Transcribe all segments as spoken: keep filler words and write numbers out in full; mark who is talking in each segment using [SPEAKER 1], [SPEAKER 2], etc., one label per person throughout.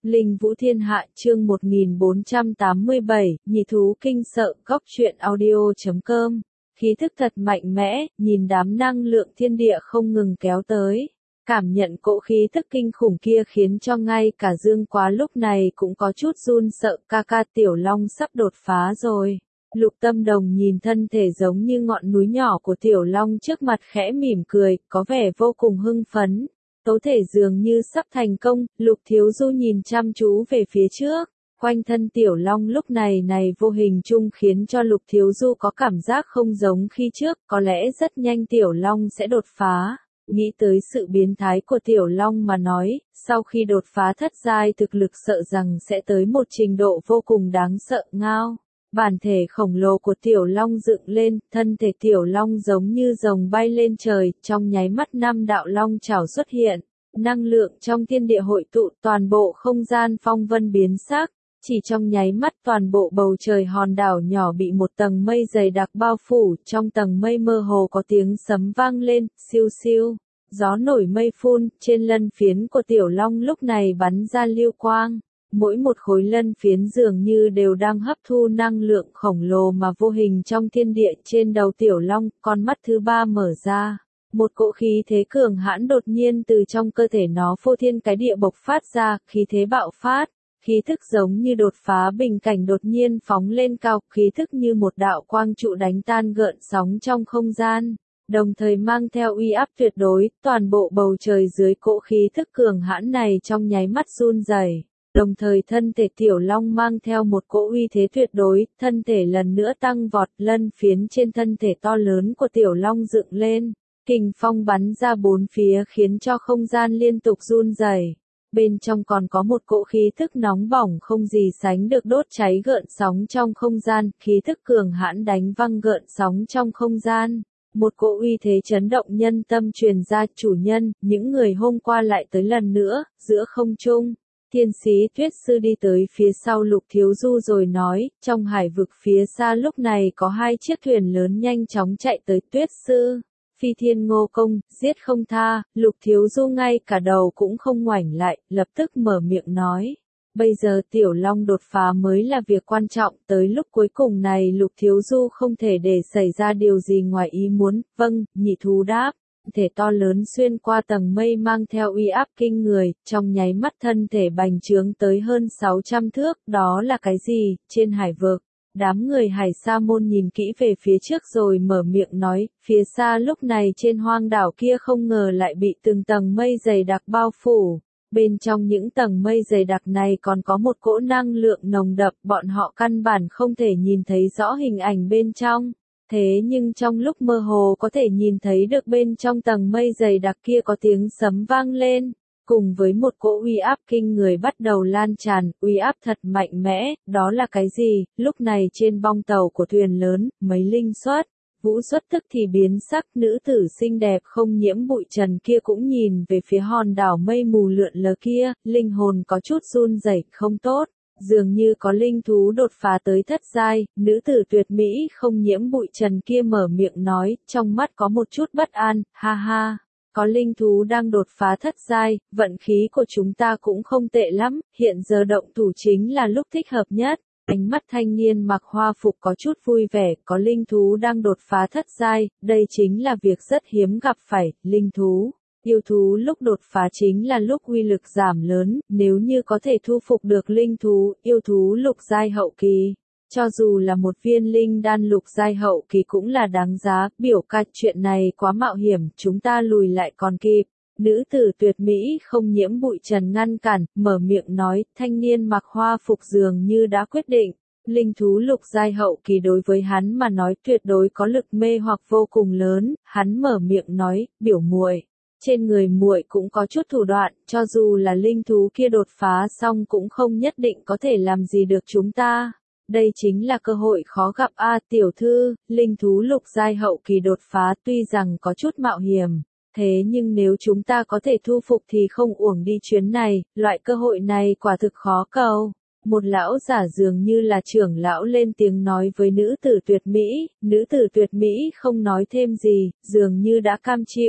[SPEAKER 1] Linh Vũ Thiên Hạ chương một nghìn bốn trăm tám mươi bảy, nhị thú kinh sợ, góc truyện audio chấm com. Khí thức thật mạnh mẽ, nhìn đám năng lượng thiên địa không ngừng kéo tới. Cảm nhận cỗ khí thức kinh khủng kia khiến cho ngay cả Dương Quá lúc này cũng có chút run sợ, ca ca Tiểu Long sắp đột phá rồi. Lục Tâm Đồng nhìn thân thể giống như ngọn núi nhỏ của Tiểu Long trước mặt khẽ mỉm cười, có vẻ vô cùng hưng phấn. Tố thể dường như sắp thành công, Lục Thiếu Du nhìn chăm chú về phía trước. Quanh thân Tiểu Long lúc này này vô hình chung khiến cho Lục Thiếu Du có cảm giác không giống khi trước, có lẽ rất nhanh Tiểu Long sẽ đột phá. Nghĩ tới sự biến thái của Tiểu Long mà nói, sau khi đột phá thất giai thực lực sợ rằng sẽ tới một trình độ vô cùng đáng sợ ngao. Bản thể khổng lồ của Tiểu Long dựng lên, thân thể Tiểu Long giống như rồng bay lên trời, trong nháy mắt năm đạo long chảo xuất hiện. Năng lượng trong thiên địa hội tụ, toàn bộ không gian phong vân biến sắc. Chỉ trong nháy mắt toàn bộ bầu trời hòn đảo nhỏ bị một tầng mây dày đặc bao phủ, trong tầng mây mơ hồ có tiếng sấm vang lên, siêu siêu. Gió nổi mây phun, trên lân phiến của Tiểu Long lúc này bắn ra lưu quang. Mỗi một khối lân phiến dường như đều đang hấp thu năng lượng khổng lồ mà vô hình trong thiên địa. Trên đầu Tiểu Long, con mắt thứ ba mở ra. Một cỗ khí thế cường hãn đột nhiên từ trong cơ thể nó phô thiên cái địa bộc phát ra, khí thế bạo phát. Khí thức giống như đột phá bình cảnh đột nhiên phóng lên cao, khí thức như một đạo quang trụ đánh tan gợn sóng trong không gian. Đồng thời mang theo uy áp tuyệt đối, toàn bộ bầu trời dưới cỗ khí thức cường hãn này trong nháy mắt run rẩy. Đồng thời thân thể Tiểu Long mang theo một cỗ uy thế tuyệt đối, thân thể lần nữa tăng vọt, lân phiến trên thân thể to lớn của Tiểu Long dựng lên. Kình phong bắn ra bốn phía khiến cho không gian liên tục run rẩy. Bên trong còn có một cỗ khí thức nóng bỏng không gì sánh được đốt cháy gợn sóng trong không gian, khí thức cường hãn đánh văng gợn sóng trong không gian. Một cỗ uy thế chấn động nhân tâm truyền ra, chủ nhân, những người hôm qua lại tới lần nữa, giữa không trung. Thiên sĩ Tuyết Sư đi tới phía sau Lục Thiếu Du rồi nói, trong hải vực phía xa lúc này có hai chiếc thuyền lớn nhanh chóng chạy tới. Tuyết Sư, Phi Thiên Ngô Công, giết không tha. Lục Thiếu Du ngay cả đầu cũng không ngoảnh lại, lập tức mở miệng nói. Bây giờ Tiểu Long đột phá mới là việc quan trọng, tới lúc cuối cùng này Lục Thiếu Du không thể để xảy ra điều gì ngoài ý muốn. Vâng, nhị thú đáp. Thể to lớn xuyên qua tầng mây mang theo uy áp kinh người, trong nháy mắt thân thể bành trướng tới hơn sáu trăm thước, đó là cái gì? Trên hải vực, đám người Hải Sa Môn nhìn kỹ về phía trước rồi mở miệng nói, phía xa lúc này trên hoang đảo kia không ngờ lại bị từng tầng mây dày đặc bao phủ. Bên trong những tầng mây dày đặc này còn có một cỗ năng lượng nồng đậm, bọn họ căn bản không thể nhìn thấy rõ hình ảnh bên trong. Thế nhưng trong lúc mơ hồ có thể nhìn thấy được bên trong tầng mây dày đặc kia có tiếng sấm vang lên, cùng với một cỗ uy áp kinh người bắt đầu lan tràn, uy áp thật mạnh mẽ, đó là cái gì? Lúc này trên bong tàu của thuyền lớn, mấy linh xuất, Vũ xuất tức thì biến sắc, nữ tử xinh đẹp không nhiễm bụi trần kia cũng nhìn về phía hòn đảo mây mù lượn lờ kia, linh hồn có chút run rẩy, không tốt. Dường như có linh thú đột phá tới thất giai, nữ tử tuyệt mỹ không nhiễm bụi trần kia mở miệng nói, trong mắt có một chút bất an, ha ha, có linh thú đang đột phá thất giai, vận khí của chúng ta cũng không tệ lắm, hiện giờ động thủ chính là lúc thích hợp nhất. Ánh mắt thanh niên mặc hoa phục có chút vui vẻ, có linh thú đang đột phá thất giai, đây chính là việc rất hiếm gặp phải, linh thú. Yêu thú lúc đột phá chính là lúc uy lực giảm lớn, nếu như có thể thu phục được linh thú, yêu thú lục giai hậu kỳ. Cho dù là một viên linh đan lục giai hậu kỳ cũng là đáng giá, biểu ca chuyện này quá mạo hiểm, chúng ta lùi lại còn kịp. Nữ tử tuyệt mỹ không nhiễm bụi trần ngăn cản, mở miệng nói, thanh niên mặc hoa phục dường như đã quyết định. Linh thú lục giai hậu kỳ đối với hắn mà nói tuyệt đối có lực mê hoặc vô cùng lớn, hắn mở miệng nói, biểu muội. Trên người muội cũng có chút thủ đoạn, cho dù là linh thú kia đột phá xong cũng không nhất định có thể làm gì được chúng ta. Đây chính là cơ hội khó gặp a tiểu thư, linh thú lục giai hậu kỳ đột phá tuy rằng có chút mạo hiểm. Thế nhưng nếu chúng ta có thể thu phục thì không uổng đi chuyến này, loại cơ hội này quả thực khó cầu. Một lão giả dường như là trưởng lão lên tiếng nói với nữ tử tuyệt mỹ, nữ tử tuyệt mỹ không nói thêm gì, dường như đã cam chịu.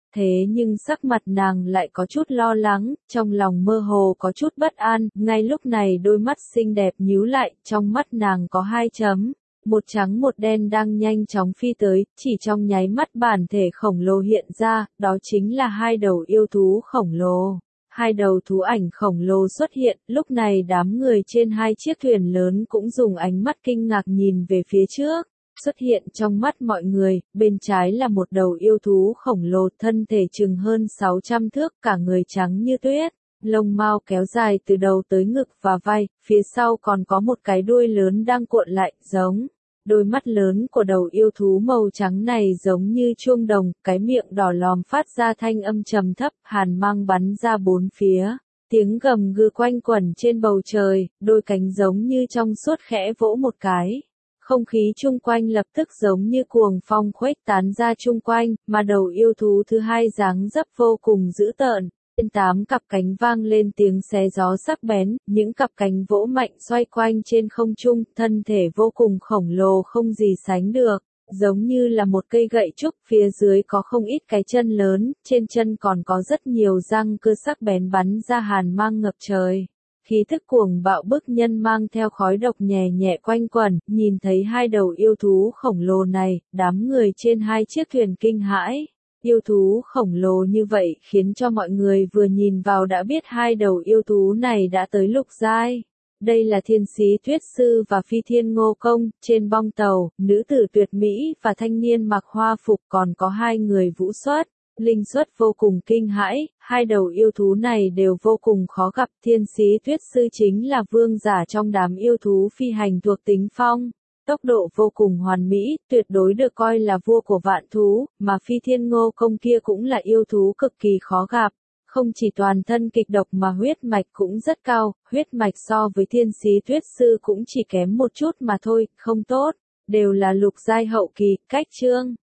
[SPEAKER 1] Thế nhưng sắc mặt nàng lại có chút lo lắng, trong lòng mơ hồ có chút bất an, ngay lúc này đôi mắt xinh đẹp nhíu lại, trong mắt nàng có hai chấm, một trắng một đen đang nhanh chóng phi tới, chỉ trong nháy mắt bản thể khổng lồ hiện ra, đó chính là hai đầu yêu thú khổng lồ. Hai đầu thú ảnh khổng lồ xuất hiện, lúc này đám người trên hai chiếc thuyền lớn cũng dùng ánh mắt kinh ngạc nhìn về phía trước. Xuất hiện trong mắt mọi người, bên trái là một đầu yêu thú khổng lồ thân thể chừng hơn sáu trăm thước, cả người trắng như tuyết, lông mao kéo dài từ đầu tới ngực và vai, phía sau còn có một cái đuôi lớn đang cuộn lại, giống. Đôi mắt lớn của đầu yêu thú màu trắng này giống như chuông đồng, cái miệng đỏ lòm phát ra thanh âm trầm thấp, hàn mang bắn ra bốn phía. Tiếng gầm gừ quanh quẩn trên bầu trời, đôi cánh giống như trong suốt khẽ vỗ một cái. Không khí chung quanh lập tức giống như cuồng phong khuếch tán ra chung quanh, mà đầu yêu thú thứ hai dáng dấp vô cùng dữ tợn. Trên tám cặp cánh vang lên tiếng xé gió sắc bén, những cặp cánh vỗ mạnh xoay quanh trên không trung, thân thể vô cùng khổng lồ không gì sánh được, giống như là một cây gậy trúc, phía dưới có không ít cái chân lớn, trên chân còn có rất nhiều răng cưa sắc bén bắn ra hàn mang ngập trời. Khí thức cuồng bạo bức nhân mang theo khói độc nhẹ nhẹ quanh quẩn, nhìn thấy hai đầu yêu thú khổng lồ này, đám người trên hai chiếc thuyền kinh hãi. Yêu thú khổng lồ như vậy khiến cho mọi người vừa nhìn vào đã biết hai đầu yêu thú này đã tới lục giai. Đây là thiên sĩ tuyết sư và phi thiên ngô công, trên bong tàu, nữ tử tuyệt mỹ và thanh niên mặc hoa phục còn có hai người vũ xuất. Linh xuất vô cùng kinh hãi, hai đầu yêu thú này đều vô cùng khó gặp, thiên sĩ tuyết sư chính là vương giả trong đám yêu thú phi hành thuộc tính phong. Tốc độ vô cùng hoàn mỹ, tuyệt đối được coi là vua của vạn thú, mà phi thiên ngô công kia cũng là yêu thú cực kỳ khó gặp. Không chỉ toàn thân kịch độc mà huyết mạch cũng rất cao, huyết mạch so với thiên sĩ tuyết sư cũng chỉ kém một chút mà thôi, không tốt, đều là lục giai hậu kỳ, cách chương.